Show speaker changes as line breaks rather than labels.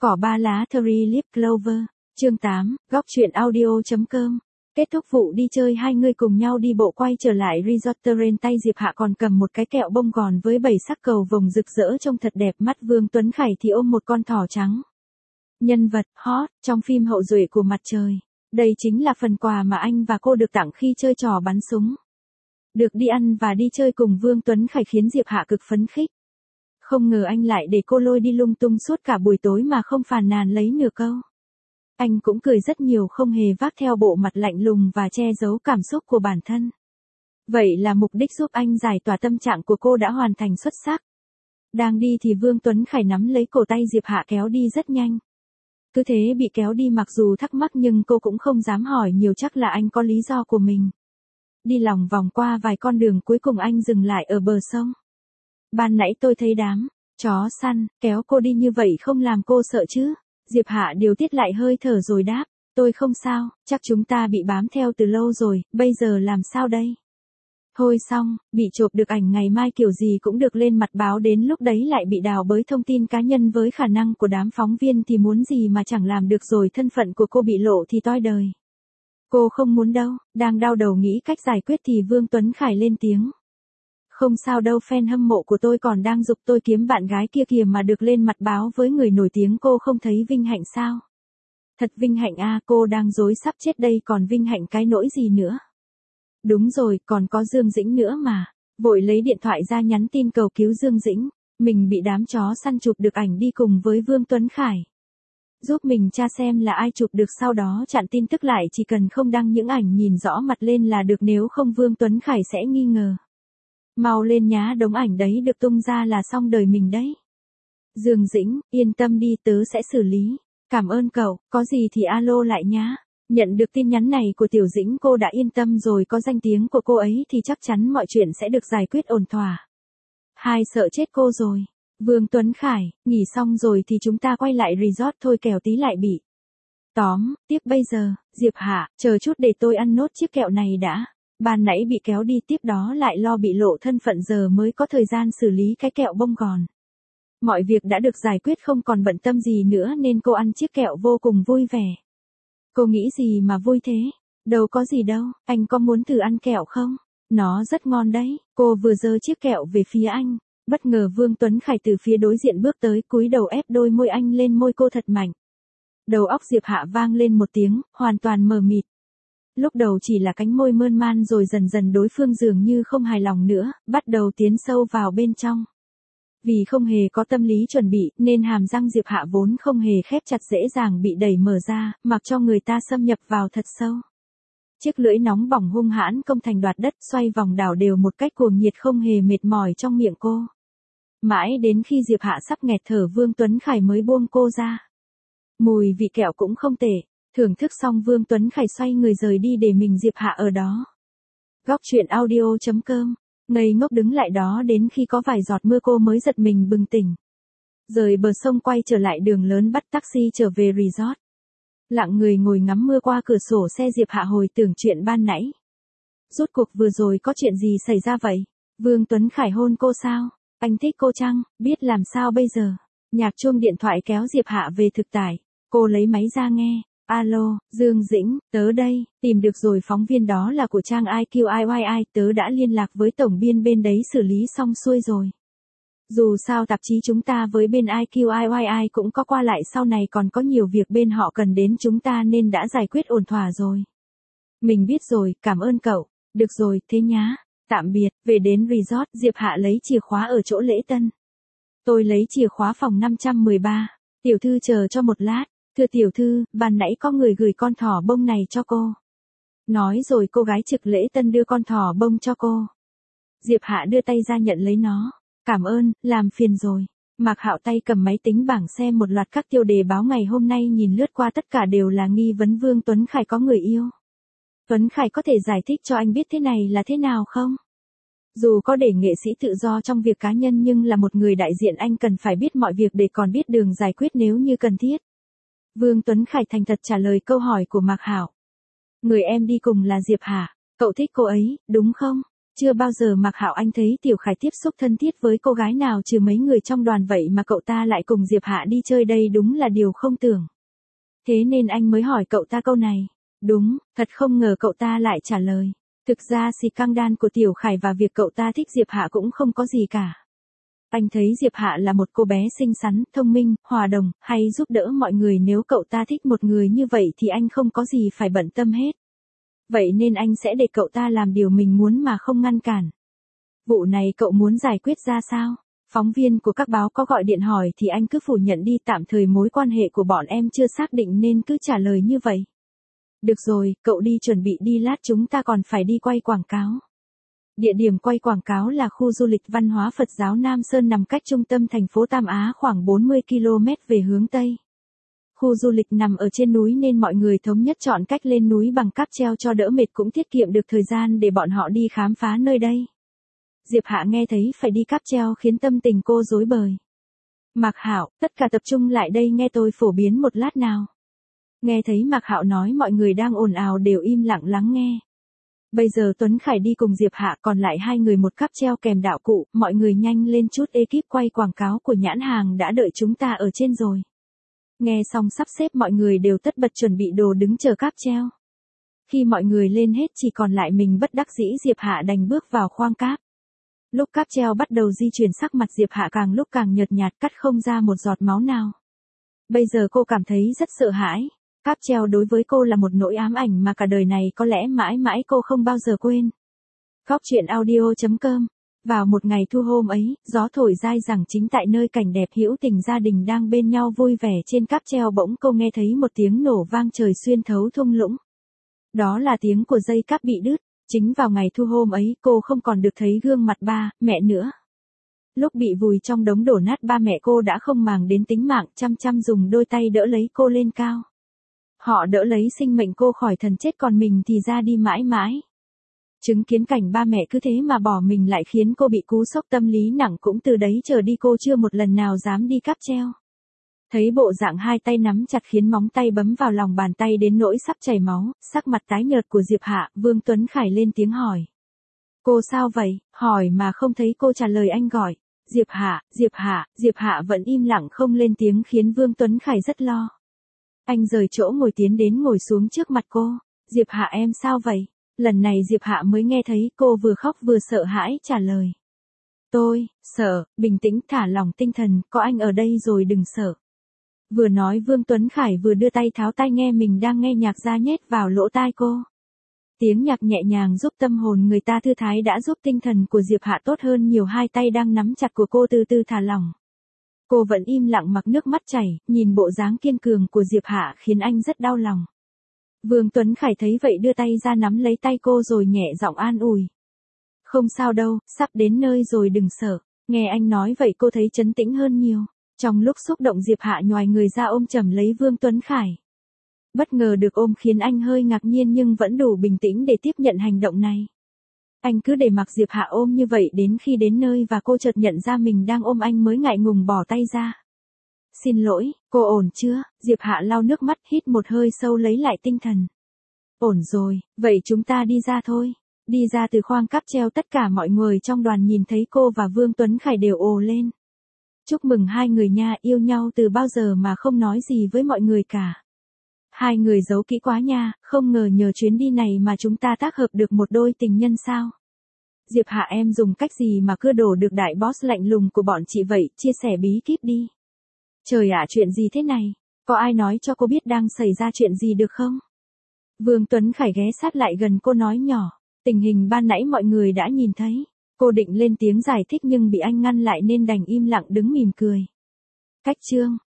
Cỏ ba lá Three Leaf Clover, chương 8, góc truyện audio.com. Kết thúc vụ đi chơi hai người cùng nhau đi bộ quay trở lại resort terrain, tay Diệp Hạ còn cầm một cái kẹo bông gòn với 7 sắc cầu vồng rực rỡ trông thật đẹp mắt. Vương Tuấn Khải thì ôm một con thỏ trắng. Nhân vật hot trong phim Hậu duệ của mặt trời. Đây chính là phần quà mà anh và cô được tặng khi chơi trò bắn súng. Được đi ăn và đi chơi cùng Vương Tuấn Khải khiến Diệp Hạ cực phấn khích. Không ngờ anh lại để cô lôi đi lung tung suốt cả buổi tối mà không phàn nàn lấy nửa câu. Anh cũng cười rất nhiều, không hề vác theo bộ mặt lạnh lùng và che giấu cảm xúc của bản thân. Vậy là mục đích giúp anh giải tỏa tâm trạng của cô đã hoàn thành xuất sắc. Đang đi thì Vương Tuấn Khải nắm lấy cổ tay Diệp Hạ kéo đi rất nhanh. Cứ thế bị kéo đi, mặc dù thắc mắc nhưng cô cũng không dám hỏi nhiều, chắc là anh có lý do của mình. Đi lòng vòng qua vài con đường, cuối cùng anh dừng lại ở bờ sông. Ban nãy tôi thấy đám chó săn kéo cô đi như vậy không làm cô sợ chứ? Diệp Hạ điều tiết lại hơi thở rồi đáp, tôi không sao, chắc chúng ta bị bám theo từ lâu rồi, bây giờ làm sao đây? Thôi xong, bị chộp được ảnh ngày mai kiểu gì cũng được lên mặt báo, đến lúc đấy lại bị đào bới thông tin cá nhân với khả năng của đám phóng viên thì muốn gì mà chẳng làm được, rồi thân phận của cô bị lộ thì toi đời. Cô không muốn đâu. Đang đau đầu nghĩ cách giải quyết thì Vương Tuấn Khải lên tiếng. Không sao đâu, fan hâm mộ của tôi còn đang giục tôi kiếm bạn gái kia kìa, mà được lên mặt báo với người nổi tiếng cô không thấy vinh hạnh sao? Thật vinh hạnh à, cô đang rối sắp chết đây, còn vinh hạnh cái nỗi gì nữa? Đúng rồi, còn có Dương Dĩnh nữa mà. Vội lấy điện thoại ra nhắn tin cầu cứu Dương Dĩnh. Mình bị đám chó săn chụp được ảnh đi cùng với Vương Tuấn Khải. Giúp mình tra xem là ai chụp được, sau đó chặn tin tức lại, chỉ cần không đăng những ảnh nhìn rõ mặt lên là được, nếu không Vương Tuấn Khải sẽ nghi ngờ. Mau lên nhá, đống ảnh đấy được tung ra là xong đời mình đấy. Dương Dĩnh, yên tâm đi, tớ sẽ xử lý. Cảm ơn cậu, có gì thì alo lại nhá. Nhận được tin nhắn này của Tiểu Dĩnh, cô đã yên tâm rồi, có danh tiếng của cô ấy thì chắc chắn mọi chuyện sẽ được giải quyết ổn thỏa. Hai sợ chết cô rồi. Vương Tuấn Khải, nghỉ xong rồi thì chúng ta quay lại resort thôi, kẻo tí lại bị tóm tiếp. Bây giờ, Diệp Hạ, chờ chút để tôi ăn nốt chiếc kẹo này đã. Ban nãy bị kéo đi, tiếp đó lại lo bị lộ thân phận, giờ mới có thời gian xử lý cái kẹo bông gòn. Mọi việc đã được giải quyết, không còn bận tâm gì nữa nên cô ăn chiếc kẹo vô cùng vui vẻ. Cô nghĩ gì mà vui thế? Đâu có gì đâu, anh có muốn thử ăn kẹo không? Nó rất ngon đấy. Cô vừa giơ chiếc kẹo về phía anh. Bất ngờ Vương Tuấn Khải từ phía đối diện bước tới, cúi đầu ép đôi môi anh lên môi cô thật mạnh. Đầu óc Diệp Hạ vang lên một tiếng, hoàn toàn mờ mịt. Lúc đầu chỉ là cánh môi mơn man, rồi dần dần đối phương dường như không hài lòng nữa, bắt đầu tiến sâu vào bên trong. Vì không hề có tâm lý chuẩn bị, nên hàm răng Diệp Hạ vốn không hề khép chặt dễ dàng bị đẩy mở ra, mặc cho người ta xâm nhập vào thật sâu. Chiếc lưỡi nóng bỏng hung hãn công thành đoạt đất, xoay vòng đảo đều một cách cuồng nhiệt không hề mệt mỏi trong miệng cô. Mãi đến khi Diệp Hạ sắp nghẹt thở, Vương Tuấn Khải mới buông cô ra. Mùi vị kẹo cũng không tệ. Thưởng thức xong, Vương Tuấn Khải xoay người rời đi để mình Diệp Hạ ở đó. Góc truyện audio.com. Ngây ngốc đứng lại đó đến khi có vài giọt mưa cô mới giật mình bừng tỉnh. Rời bờ sông quay trở lại đường lớn, bắt taxi trở về resort. Lặng người ngồi ngắm mưa qua cửa sổ xe, Diệp Hạ hồi tưởng chuyện ban nãy. Rốt cuộc vừa rồi có chuyện gì xảy ra vậy? Vương Tuấn Khải hôn cô sao? Anh thích cô chăng? Biết làm sao bây giờ? Nhạc chuông điện thoại kéo Diệp Hạ về thực tại. Cô lấy máy ra nghe. Alo, Dương Dĩnh, tớ đây, tìm được rồi, phóng viên đó là của trang IQIYI, tớ đã liên lạc với tổng biên bên đấy, xử lý xong xuôi rồi. Dù sao tạp chí chúng ta với bên IQIYI cũng có qua lại, sau này còn có nhiều việc bên họ cần đến chúng ta nên đã giải quyết ổn thỏa rồi. Mình biết rồi, cảm ơn cậu. Được rồi, thế nhá. Tạm biệt. Về đến resort, Diệp Hạ lấy chìa khóa ở chỗ lễ tân. Tôi lấy chìa khóa phòng 513. Tiểu thư chờ cho một lát. Thưa tiểu thư, ban nãy có người gửi con thỏ bông này cho cô. Nói rồi cô gái trực lễ tân đưa con thỏ bông cho cô. Diệp Hạ đưa tay ra nhận lấy nó. Cảm ơn, làm phiền rồi. Mạc Hạo tay cầm máy tính bảng xem một loạt các tiêu đề báo ngày hôm nay, nhìn lướt qua tất cả đều là nghi vấn Vương Tuấn Khải có người yêu. Tuấn Khải có thể giải thích cho anh biết thế này là thế nào không? Dù có để nghệ sĩ tự do trong việc cá nhân nhưng là một người đại diện, anh cần phải biết mọi việc để còn biết đường giải quyết nếu như cần thiết. Vương Tuấn Khải thành thật trả lời câu hỏi của Mạc Hạo. Người em đi cùng là Diệp Hạ, cậu thích cô ấy, đúng không? Chưa bao giờ Mạc Hạo Anh thấy Tiểu Khải tiếp xúc thân thiết với cô gái nào trừ mấy người trong đoàn, vậy mà cậu ta lại cùng Diệp Hạ đi chơi, đây đúng là điều không tưởng. Thế nên anh mới hỏi cậu ta câu này. Đúng, thật không ngờ cậu ta lại trả lời. Thực ra scandal của Tiểu Khải và việc cậu ta thích Diệp Hạ cũng không có gì cả. Anh thấy Diệp Hạ là một cô bé xinh xắn, thông minh, hòa đồng, hay giúp đỡ mọi người, nếu cậu ta thích một người như vậy thì anh không có gì phải bận tâm hết. Vậy nên anh sẽ để cậu ta làm điều mình muốn mà không ngăn cản. Vụ này cậu muốn giải quyết ra sao? Phóng viên của các báo có gọi điện hỏi thì anh cứ phủ nhận đi, tạm thời mối quan hệ của bọn em chưa xác định nên cứ trả lời như vậy. Được rồi, cậu đi chuẩn bị đi, lát chúng ta còn phải đi quay quảng cáo. Địa điểm quay quảng cáo là khu du lịch văn hóa Phật giáo Nam Sơn, nằm cách trung tâm thành phố Tam Á khoảng 40 km về hướng Tây. Khu du lịch nằm ở trên núi nên mọi người thống nhất chọn cách lên núi bằng cáp treo cho đỡ mệt, cũng tiết kiệm được thời gian để bọn họ đi khám phá nơi đây. Diệp Hạ nghe thấy phải đi cáp treo khiến tâm tình cô rối bời. Mạc Hạo, tất cả tập trung lại đây nghe tôi phổ biến một lát nào. Nghe thấy Mạc Hạo nói, mọi người đang ồn ào đều im lặng lắng nghe. Bây giờ Tuấn Khải đi cùng Diệp Hạ, còn lại hai người một cáp treo kèm đạo cụ, mọi người nhanh lên chút, ekip quay quảng cáo của nhãn hàng đã đợi chúng ta ở trên rồi. Nghe xong sắp xếp mọi người đều tất bật chuẩn bị đồ đứng chờ cáp treo. Khi mọi người lên hết chỉ còn lại mình bất đắc dĩ, Diệp Hạ đành bước vào khoang cáp. Lúc cáp treo bắt đầu di chuyển, sắc mặt Diệp Hạ càng lúc càng nhợt nhạt, cắt không ra một giọt máu nào. Bây giờ cô cảm thấy rất sợ hãi. Cáp treo đối với cô là một nỗi ám ảnh mà cả đời này có lẽ mãi mãi cô không bao giờ quên. Góc truyện audio.com. Vào một ngày thu hôm ấy, gió thổi dai dẳng chính tại nơi cảnh đẹp hữu tình gia đình đang bên nhau vui vẻ trên cáp treo, bỗng cô nghe thấy một tiếng nổ vang trời xuyên thấu thung lũng. Đó là tiếng của dây cáp bị đứt. Chính vào ngày thu hôm ấy, cô không còn được thấy gương mặt ba, mẹ nữa. Lúc bị vùi trong đống đổ nát, ba mẹ cô đã không màng đến tính mạng, chăm chăm dùng đôi tay đỡ lấy cô lên cao. Họ đỡ lấy sinh mệnh cô khỏi thần chết, còn mình thì ra đi mãi mãi. Chứng kiến cảnh ba mẹ cứ thế mà bỏ mình lại khiến cô bị cú sốc tâm lý nặng, cũng từ đấy trở đi cô chưa một lần nào dám đi cáp treo. Thấy bộ dạng hai tay nắm chặt khiến móng tay bấm vào lòng bàn tay đến nỗi sắp chảy máu, sắc mặt tái nhợt của Diệp Hạ, Vương Tuấn Khải lên tiếng hỏi. Cô sao vậy? Hỏi mà không thấy cô trả lời, anh gọi. Diệp Hạ, Diệp Hạ, Diệp Hạ vẫn im lặng không lên tiếng khiến Vương Tuấn Khải rất lo. Anh rời chỗ ngồi tiến đến ngồi xuống trước mặt cô. Diệp Hạ, em sao vậy? Lần này Diệp Hạ mới nghe thấy cô vừa khóc vừa sợ hãi trả lời. Tôi, sợ, bình tĩnh, thả lỏng tinh thần, có anh ở đây rồi, đừng sợ. Vừa nói Vương Tuấn Khải vừa đưa tay tháo tai nghe mình đang nghe nhạc ra nhét vào lỗ tai cô. Tiếng nhạc nhẹ nhàng giúp tâm hồn người ta thư thái, đã giúp tinh thần của Diệp Hạ tốt hơn nhiều. Hai tay đang nắm chặt của cô từ từ thả lỏng. Cô vẫn im lặng mặc nước mắt chảy, nhìn bộ dáng kiên cường của Diệp Hạ khiến anh rất đau lòng. Vương Tuấn Khải thấy vậy đưa tay ra nắm lấy tay cô rồi nhẹ giọng an ủi. Không sao đâu, sắp đến nơi rồi, đừng sợ. Nghe anh nói vậy cô thấy trấn tĩnh hơn nhiều. Trong lúc xúc động, Diệp Hạ nhoài người ra ôm chầm lấy Vương Tuấn Khải. Bất ngờ được ôm khiến anh hơi ngạc nhiên nhưng vẫn đủ bình tĩnh để tiếp nhận hành động này. Anh cứ để mặc Diệp Hạ ôm như vậy đến khi đến nơi và cô chợt nhận ra mình đang ôm anh mới ngại ngùng bỏ tay ra. Xin lỗi, cô ổn chưa? Diệp Hạ lau nước mắt, hít một hơi sâu lấy lại tinh thần. Ổn rồi, vậy chúng ta đi ra thôi. Đi ra từ khoang cáp treo, tất cả mọi người trong đoàn nhìn thấy cô và Vương Tuấn Khải đều ồ lên. Chúc mừng hai người nha, yêu nhau từ bao giờ mà không nói gì với mọi người cả. Hai người giấu kỹ quá nha, không ngờ nhờ chuyến đi này mà chúng ta tác hợp được một đôi tình nhân sao. Diệp Hạ, em dùng cách gì mà cưa đổ được đại boss lạnh lùng của bọn chị vậy, chia sẻ bí kíp đi. Trời ạ, chuyện gì thế này? Có ai nói cho cô biết đang xảy ra chuyện gì được không? Vương Tuấn Khải ghé sát lại gần cô nói nhỏ. Tình hình ban nãy mọi người đã nhìn thấy. Cô định lên tiếng giải thích nhưng bị anh ngăn lại nên đành im lặng đứng mỉm cười. Cách chương